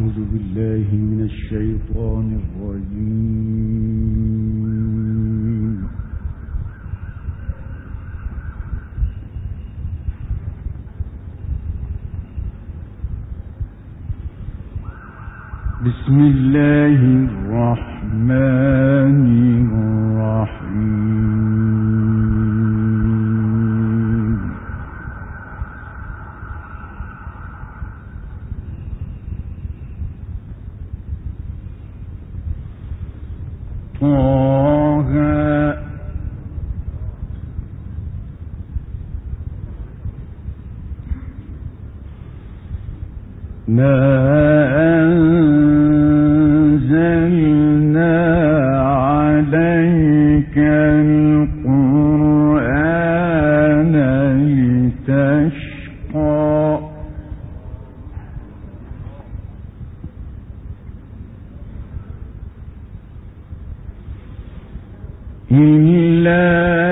أعوذ بالله من الشيطان الرجيم. بسم الله الرحمن الرحيم. طه ما أنزلنا عليك القرآن لتشقى إلا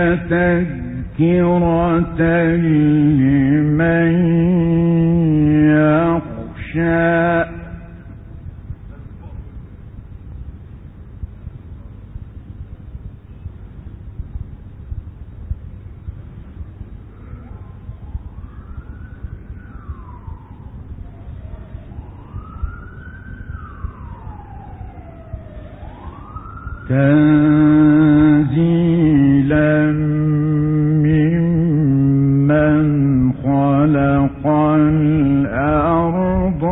تذكرة لمن يخشى تنزيلا ممن خلق الأرض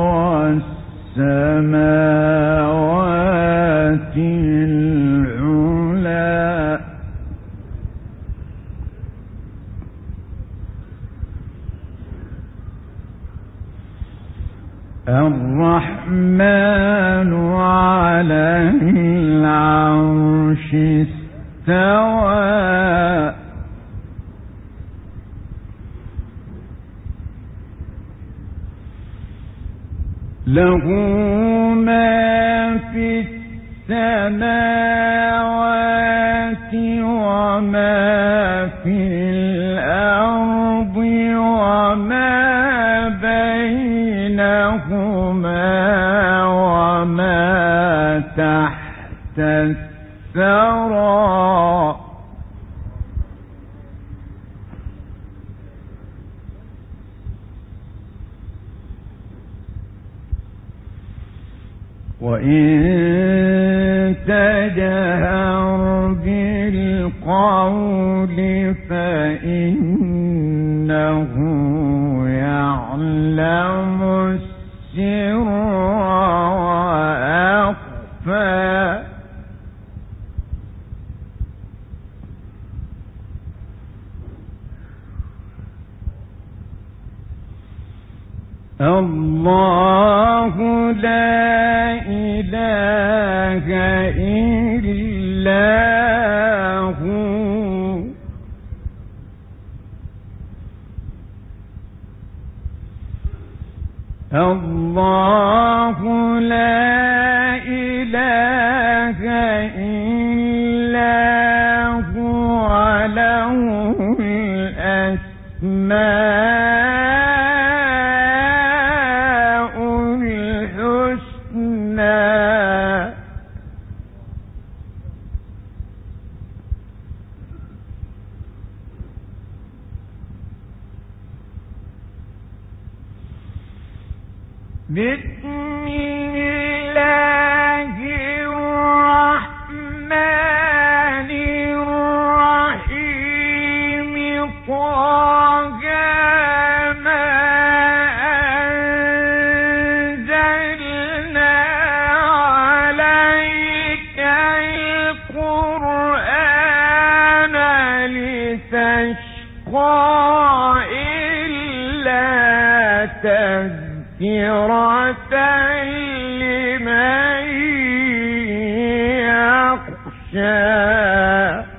والسماوات العلى الرحمن على العرش استوى له ما في السماوات وما في الأرض وما بينهما وما تحت الثرى وإن تجهر بالقول فإنه يعلم السر وأخفى الله لا إله إلا هو الله لا إله إلا هو له الأسماء الحسنى بسم الله الرحمن الرحيم طه ما أنزلنا عليك القرآن لتشقى إلا تذكرة لمن يخشى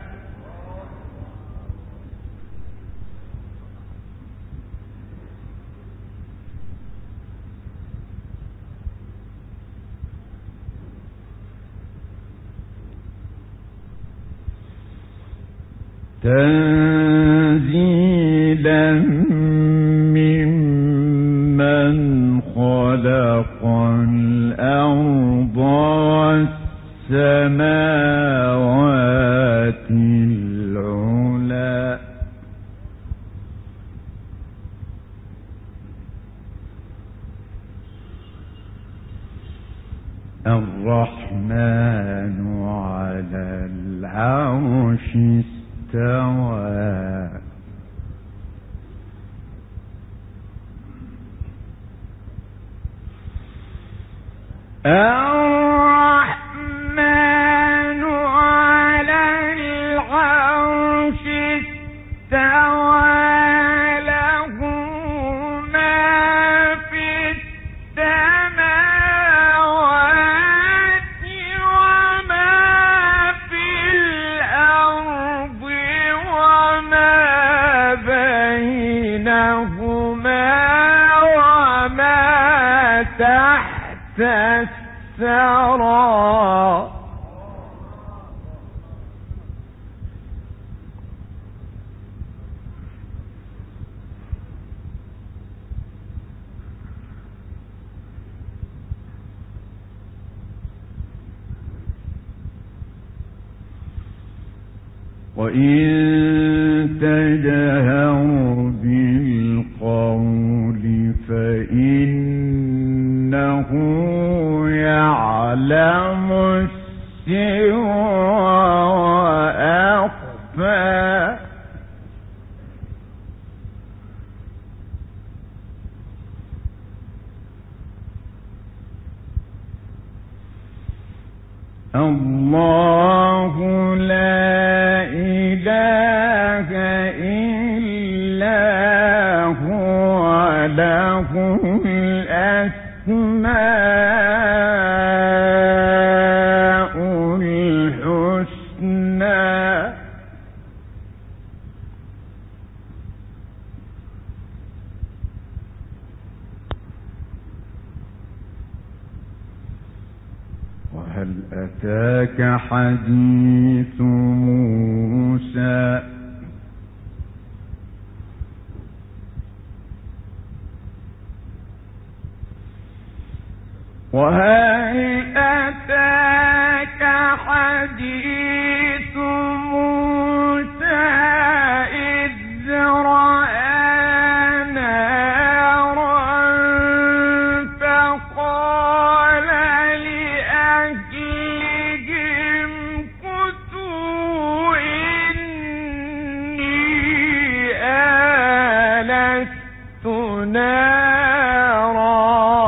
تنزيلا ممن خلق الرحمن على العرش استوى الرحمن على العرش استوى له ما في السماوات وما في الأرض وما بينهما وما تحت الثرى وإن تجهر بالقول فإنه يعلم السر وأخفى الله لا إله إلا هو له الأسماء الحسنى وهل أتاك حديث موسى وهل أتاك حديث موسى إذ رأى نارا فقال لأهلهم كثوا إني آنست نارا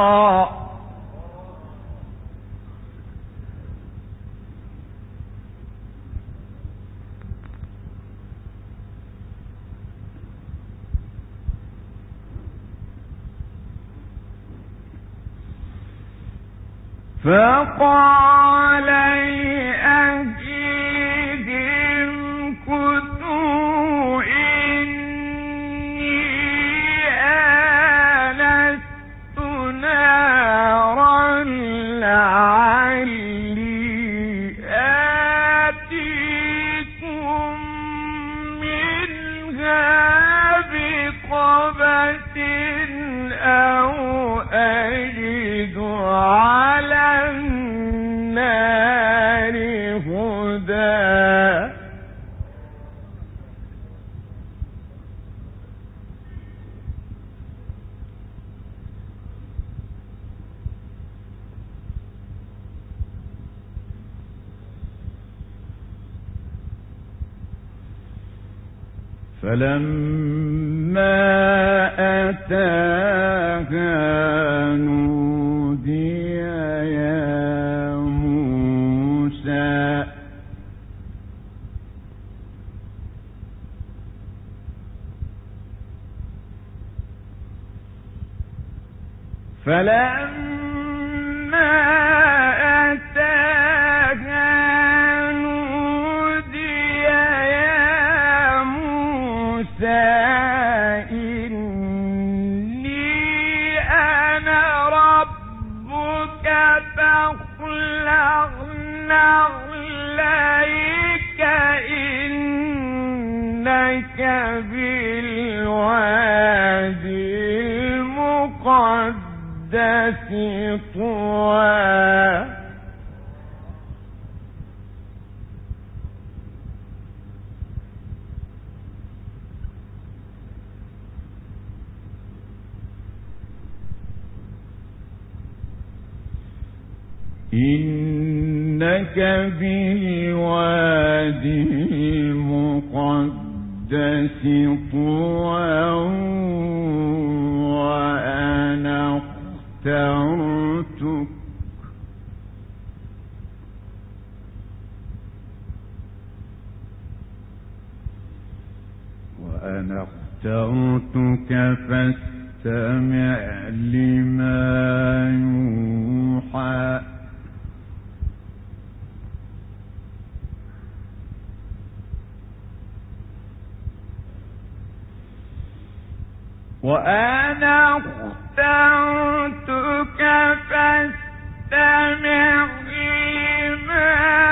فقال لأهلهم كثوا إني آنست نارا لعلي آتيكم منها بقبس أو أجد على النار هدى فلما أتاها نودي يا موسى فلما أتاها نودي يا موسى إني أنا ربك فاخلع نعليك إنك بالوادي المقدس طوى إنك بالوادي المقدس طوى وأنا اخترتك فاستمع لما يوحى وأنا اخترتك فاستمع لما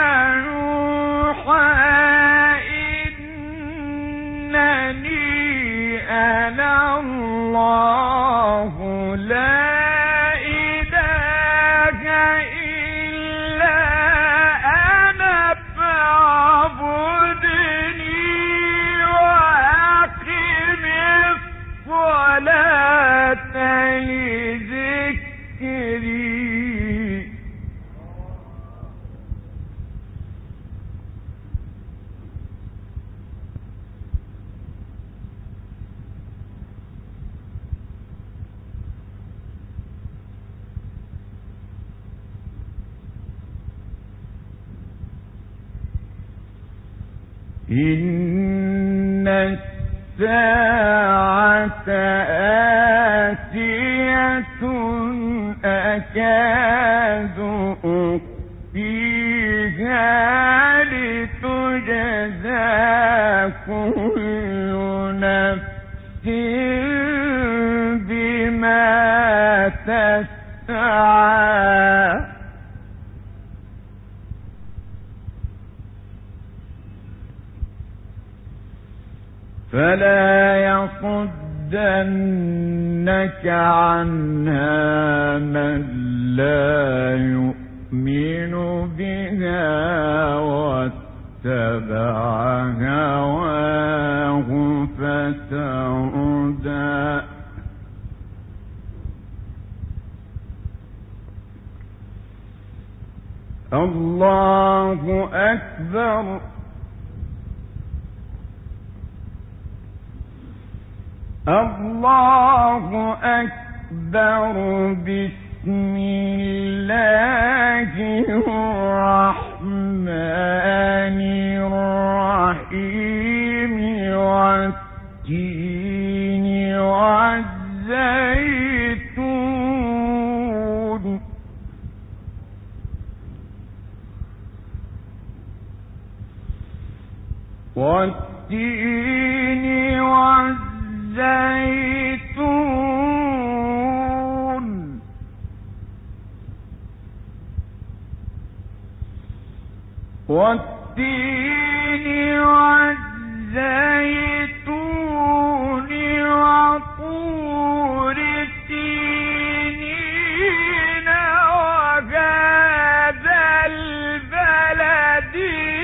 يوحى إنني أنا الله لا إله إلا أنا فاعبدني وأقم الصلاة لذكري إن الساعة آتية أكاد أخفيها لتجزى كل نفس بما تسعى فلا يصدنك عنها من لا يؤمن بها واتبع هواه فتردى الله أكبر الله أكبر بسم الله الرحمن الرحيم والتين والزيتون والتين والزيتون والتين والزيتون وطور سينين وهذا البلد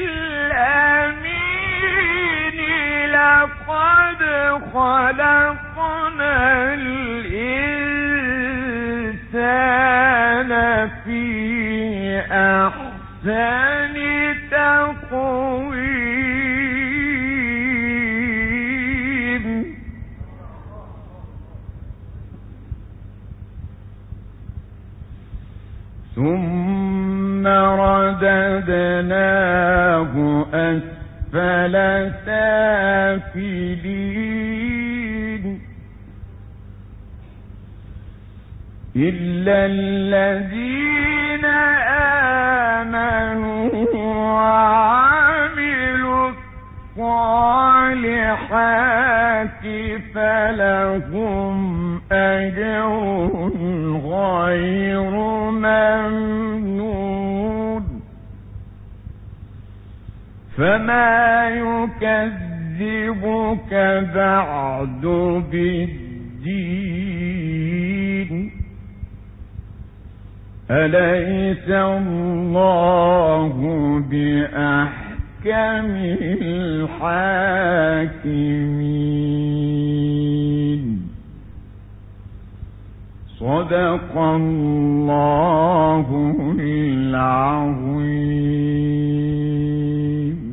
الأمين لقد خلقنا الإنسان في أحسن تقويم ثم رددناه أسفل سافلين إلا الذين آمنوا وعملوا الصالحات فلهم أجر غير ممنون فما يكذبك بعد بالدين أليس الله بأحكم الحاكمين صدق الله العظيم.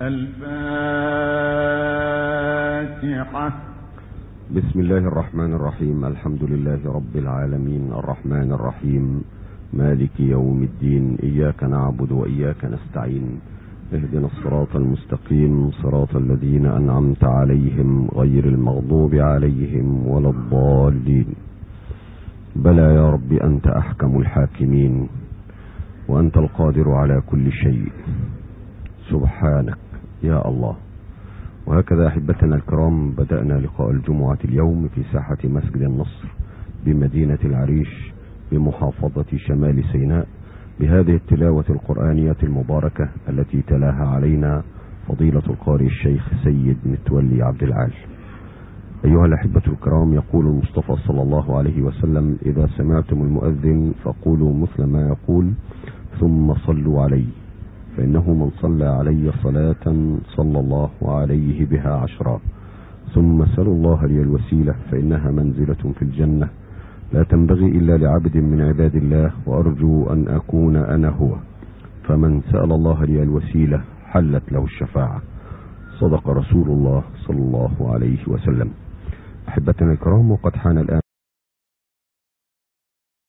الفاتحة. بسم الله الرحمن الرحيم. الحمد لله رب العالمين، الرحمن الرحيم، مالك يوم الدين. إياك نعبد وإياك نستعين. اهدنا الصراط المستقيم، صراط الذين أنعمت عليهم غير المغضوب عليهم ولا الضالين. بلى يا رب أنت أحكم الحاكمين، وأنت القادر على كل شيء، سبحانك يا الله. وهكذا أحبتنا الكرام، بدأنا لقاء الجمعة اليوم في ساحة مسجد النصر بمدينة العريش بمحافظة شمال سيناء، بهذه التلاوة القرآنية المباركة التي تلاها علينا فضيلة القارئ الشيخ سيد متولي عبد العال. أيها الأحبة الكرام، يقول المصطفى صلى الله عليه وسلم: إذا سمعتم المؤذن فقولوا مثل ما يقول ثم صلوا عليه، فإنه من صلى علي صلاة صلى الله عليه بها 10. ثم سلوا الله لي الوسيلة فإنها منزلة في الجنة لا تنبغي إلا لعبد من عباد الله، وأرجو أن أكون أنا هو. فمن سأل الله لي الوسيلة حلت له الشفاعة. صدق رسول الله صلى الله عليه وسلم. أحبتنا الكرام، وقد حان الآن